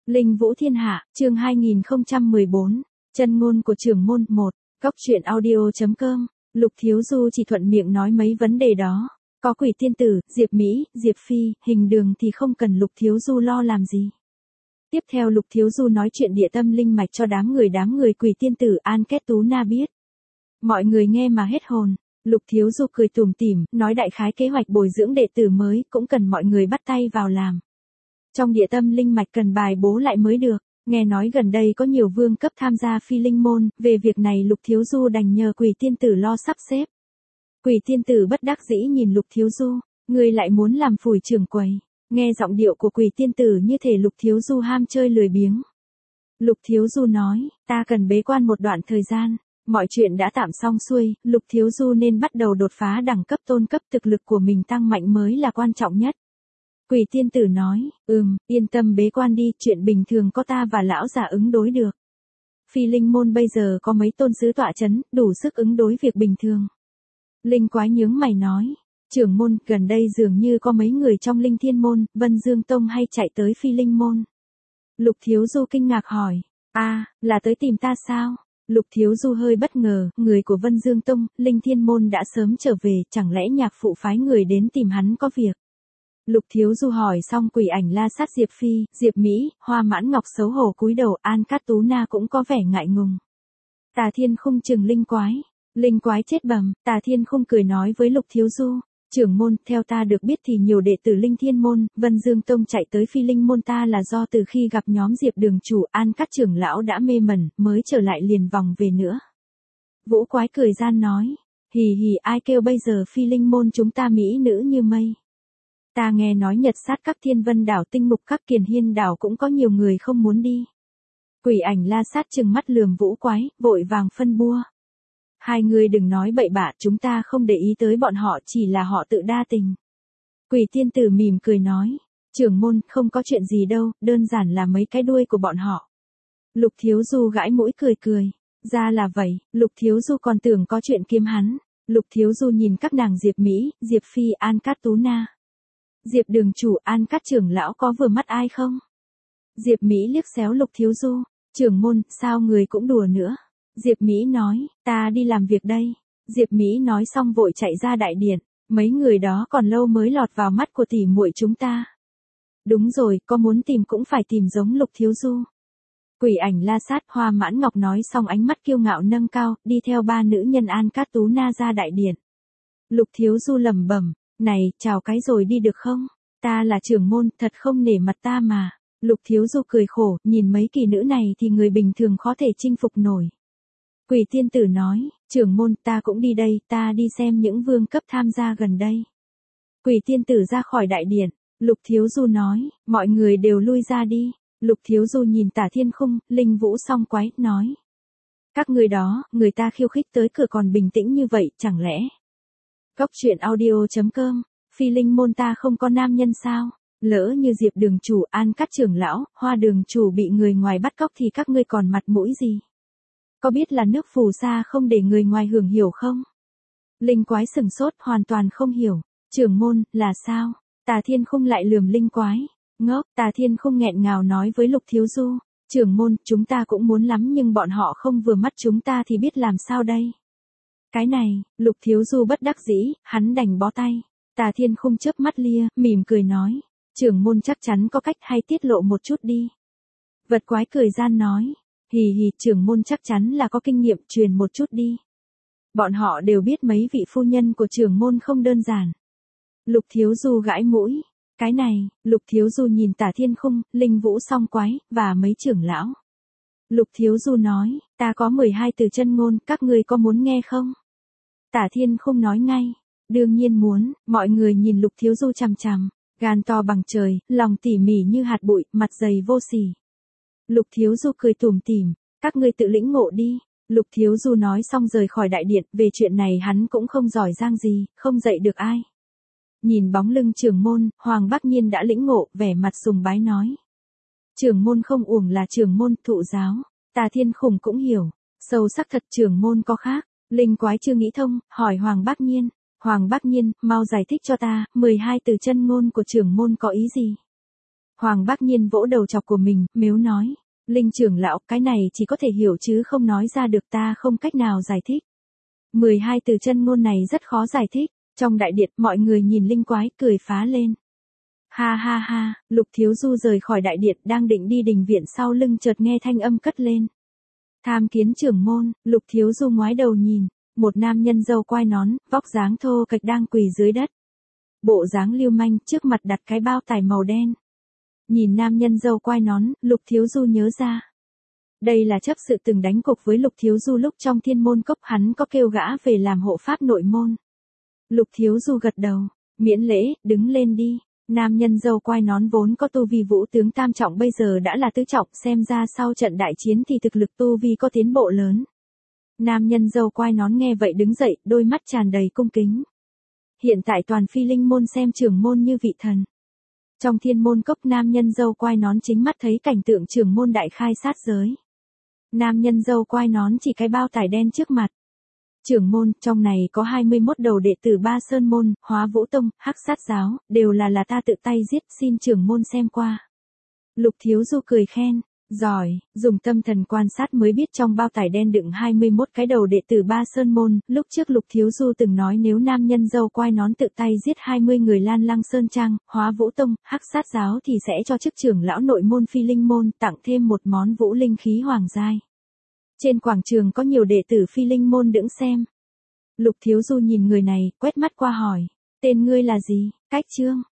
Linh Vũ Thiên Hạ, chương 2014, chân ngôn của trưởng môn 1, góc truyện audio.com, Lục Thiếu Du chỉ thuận miệng nói mấy vấn đề đó. Có Quỷ Tiên Tử, Diệp Mỹ, Diệp Phi, Hình Đường thì không cần Lục Thiếu Du lo làm gì. Tiếp theo Lục Thiếu Du nói chuyện địa tâm linh mạch cho đám người Quỷ Tiên Tử An Kết Tú Na biết. Mọi người nghe mà hết hồn. Lục Thiếu Du cười tủm tỉm, nói đại khái kế hoạch bồi dưỡng đệ tử mới cũng cần mọi người bắt tay vào làm. Trong địa tâm linh mạch cần bài bố lại mới được, nghe nói gần đây có nhiều vương cấp tham gia phi linh môn, về việc này Lục Thiếu Du đành nhờ Quỷ Tiên Tử lo sắp xếp. Quỷ Tiên Tử bất đắc dĩ nhìn Lục Thiếu Du, người lại muốn làm phủi trưởng quầy. Nghe giọng điệu của Quỷ Tiên Tử như thể Lục Thiếu Du ham chơi lười biếng. Lục Thiếu Du nói, ta cần bế quan một đoạn thời gian. Mọi chuyện đã tạm xong xuôi, Lục Thiếu Du nên bắt đầu đột phá đẳng cấp tôn cấp, thực lực của mình tăng mạnh mới là quan trọng nhất. Quỷ Tiên Tử nói, yên tâm bế quan đi, chuyện bình thường có ta và lão già ứng đối được. Phi linh môn bây giờ có mấy tôn sứ tọa chấn, đủ sức ứng đối việc bình thường. Linh Quái nhướng mày nói, trưởng môn, gần đây dường như có mấy người trong Linh Thiên môn, Vân Dương Tông hay chạy tới phi linh môn. Lục Thiếu Du kinh ngạc hỏi, là tới tìm ta sao? Lục Thiếu Du hơi bất ngờ, người của Vân Dương Tông, Linh Thiên môn đã sớm trở về, chẳng lẽ nhạc phụ phái người đến tìm hắn có việc? Lục Thiếu Du hỏi xong Quỷ Ảnh La Sát Diệp Phi, Diệp Mỹ, Hoa Mãn Ngọc xấu hổ cúi đầu, An Cát Tú Na cũng có vẻ ngại ngùng. Tà Thiên Khung chừng Linh Quái chết bầm, Tà Thiên Khung cười nói với Lục Thiếu Du, trưởng môn, theo ta được biết thì nhiều đệ tử Linh Thiên môn, Vân Dương Tông chạy tới phi linh môn ta là do từ khi gặp nhóm Diệp đường chủ An Cát trưởng lão đã mê mẩn, mới trở lại liền vòng về nữa. Vũ Quái cười gian nói, hì hì, ai kêu bây giờ phi linh môn chúng ta mỹ nữ như mây. Ta nghe nói Nhật Sát các Thiên Vân đảo, Tinh Mục các Kiền Hiên đảo cũng có nhiều người không muốn đi. Quỷ Ảnh La Sát trừng mắt lườm Vũ Quái, vội vàng phân bua. Hai người đừng nói bậy bạ, chúng ta không để ý tới bọn họ, chỉ là họ tự đa tình. Quỷ Tiên Tử mỉm cười nói, trưởng môn, không có chuyện gì đâu, đơn giản là mấy cái đuôi của bọn họ. Lục Thiếu Du gãi mũi cười, ra là vậy. Lục Thiếu Du còn tưởng có chuyện kiếm hắn. Lục Thiếu Du nhìn các nàng Diệp Mỹ, Diệp Phi, An Cát Tú Na. Diệp đường chủ, An Cát trưởng lão có vừa mắt ai không? Diệp Mỹ liếc xéo Lục Thiếu Du, trưởng môn, sao người cũng đùa nữa? Diệp Mỹ nói, ta đi làm việc đây. Diệp Mỹ nói xong vội chạy ra đại điện, mấy người đó còn lâu mới lọt vào mắt của tỷ muội chúng ta. Đúng rồi, có muốn tìm cũng phải tìm giống Lục Thiếu Du. Quỷ Ảnh La Sát, Hoa Mãn Ngọc nói xong ánh mắt kiêu ngạo nâng cao, đi theo ba nữ nhân An Cát Tú Na ra đại điện. Lục Thiếu Du lẩm bẩm, này, chào cái rồi đi được không? Ta là trưởng môn, thật không nể mặt ta mà. Lục Thiếu Du cười khổ, nhìn mấy kỳ nữ này thì người bình thường khó thể chinh phục nổi. Quỷ Tiên Tử nói, trưởng môn, ta cũng đi đây, ta đi xem những vương cấp tham gia gần đây. Quỷ Tiên Tử ra khỏi đại điện, Lục Thiếu Du nói, mọi người đều lui ra đi. Lục Thiếu Du nhìn Tả Thiên Khung, Linh Vũ Song Quái, nói. Các người đó, người ta khiêu khích tới cửa còn bình tĩnh như vậy, chẳng lẽ? Góc truyện audio.com, phi linh môn ta không có nam nhân sao? Lỡ như Diệp đường chủ, An Cát trưởng lão, Hoa đường chủ bị người ngoài bắt cóc thì các ngươi còn mặt mũi gì? Có biết là nước phù sa không để người ngoài hưởng hiểu không? Linh Quái sừng sốt, hoàn toàn không hiểu. Trưởng môn, là sao? Tà Thiên Khung lại lườm Linh Quái. Ngốc, Tà Thiên Khung nghẹn ngào nói với Lục Thiếu Du, trưởng môn, chúng ta cũng muốn lắm nhưng bọn họ không vừa mắt chúng ta thì biết làm sao đây? Cái này, Lục Thiếu Du bất đắc dĩ, hắn đành bó tay. Tà Thiên Khung chớp mắt lia, mỉm cười nói, trưởng môn chắc chắn có cách hay tiết lộ một chút đi. Vật Quái cười gian nói, hì hì, trưởng môn chắc chắn là có kinh nghiệm, truyền một chút đi. Bọn họ đều biết mấy vị phu nhân của trưởng môn không đơn giản. Lục Thiếu Du gãi mũi. Cái này, Lục Thiếu Du nhìn Tả Thiên Khung, Linh Vũ Song Quái, và mấy trưởng lão. Lục Thiếu Du nói, ta có 12 từ chân ngôn, các ngươi có muốn nghe không? Tả Thiên Khung nói ngay, đương nhiên muốn. Mọi người nhìn Lục Thiếu Du chằm chằm, gan to bằng trời, lòng tỉ mỉ như hạt bụi, mặt dày vô sỉ. Lục Thiếu Du cười tủm tỉm, các ngươi tự lĩnh ngộ đi. Lục Thiếu Du nói xong rời khỏi đại điện, về chuyện này hắn cũng không giỏi giang gì, không dạy được ai. Nhìn bóng lưng trưởng môn, Hoàng Bác Nhiên đã lĩnh ngộ, vẻ mặt sùng bái nói. Trưởng môn không uổng là trưởng môn thụ giáo. Tà Thiên Khung cũng hiểu, sâu sắc thật, trưởng môn có khác. Linh Quái chưa nghĩ thông, hỏi Hoàng Bác Nhiên. Hoàng Bác Nhiên, mau giải thích cho ta, 12 từ chân ngôn của trưởng môn có ý gì? Hoàng Bác Nhiên vỗ đầu chọc của mình, mếu nói. Linh trưởng lão, cái này chỉ có thể hiểu chứ không nói ra được, ta không cách nào giải thích. 12 từ chân ngôn này rất khó giải thích. Trong đại điện, mọi người nhìn Linh Quái, cười phá lên. Ha ha ha, Lục Thiếu Du rời khỏi đại điện, đang định đi đình viện, sau lưng chợt nghe thanh âm cất lên. Tham kiến trưởng môn. Lục Thiếu Du ngoái đầu nhìn, một nam nhân râu quai nón, vóc dáng thô kệch đang quỳ dưới đất. Bộ dáng lưu manh, trước mặt đặt cái bao tải màu đen. Nhìn nam nhân râu quai nón, Lục Thiếu Du nhớ ra. Đây là chấp sự từng đánh cục với Lục Thiếu Du lúc trong Thiên Môn Cốc, hắn có kêu gã về làm hộ pháp nội môn. Lục Thiếu Du gật đầu, miễn lễ, đứng lên đi. Nam nhân râu quai nón vốn có tu vi vũ tướng tam trọng, bây giờ đã là tứ trọng, xem ra sau trận đại chiến thì thực lực tu vi có tiến bộ lớn. Nam nhân râu quai nón nghe vậy đứng dậy, đôi mắt tràn đầy cung kính. Hiện tại toàn phi linh môn xem trưởng môn như vị thần. Trong Thiên Môn Cốc, nam nhân râu quai nón chính mắt thấy cảnh tượng trưởng môn đại khai sát giới. Nam nhân râu quai nón chỉ cái bao tải đen trước mặt. Trưởng môn, trong này có 21 đầu đệ tử Ba Sơn Môn, Hóa Vũ Tông, Hắc Sát Giáo, đều là ta tự tay giết, xin trưởng môn xem qua. Lục Thiếu Du cười khen, giỏi, dùng tâm thần quan sát mới biết trong bao tải đen đựng 21 cái đầu đệ tử Ba Sơn Môn. Lúc trước Lục Thiếu Du từng nói nếu nam nhân râu quai nón tự tay giết 20 người Lan Lăng Sơn Trang, Hóa Vũ Tông, Hắc Sát Giáo thì sẽ cho chức trưởng lão nội môn Phi Linh Môn, tặng thêm một món vũ linh khí hoàng giai. Trên quảng trường có nhiều đệ tử Phi Linh Môn đứng xem. Lục Thiếu Du nhìn người này, quét mắt qua hỏi, tên ngươi là gì? Cách Trương.